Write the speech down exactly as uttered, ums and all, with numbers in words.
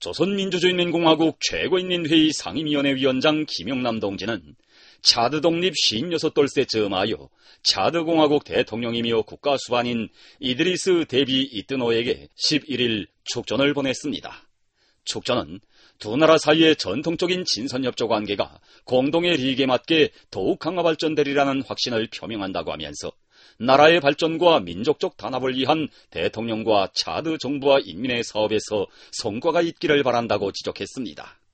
조선민주주의인민공화국 최고인민회의 상임위원회 위원장 김영남 동지는 차드 독립 오십육 돌세 즈음하여 차드 공화국 대통령이며 국가수반인 이드리스 데비 이뜨노에게 십일 일 축전을 보냈습니다. 축전은 두 나라 사이의 전통적인 친선협조 관계가 공동의 리익에 맞게 더욱 강화 발전되리라는 확신을 표명한다고 하면서 나라의 발전과 민족적 단합을 위한 대통령과 차드 정부와 인민의 사업에서 성과가 있기를 바란다고 지적했습니다.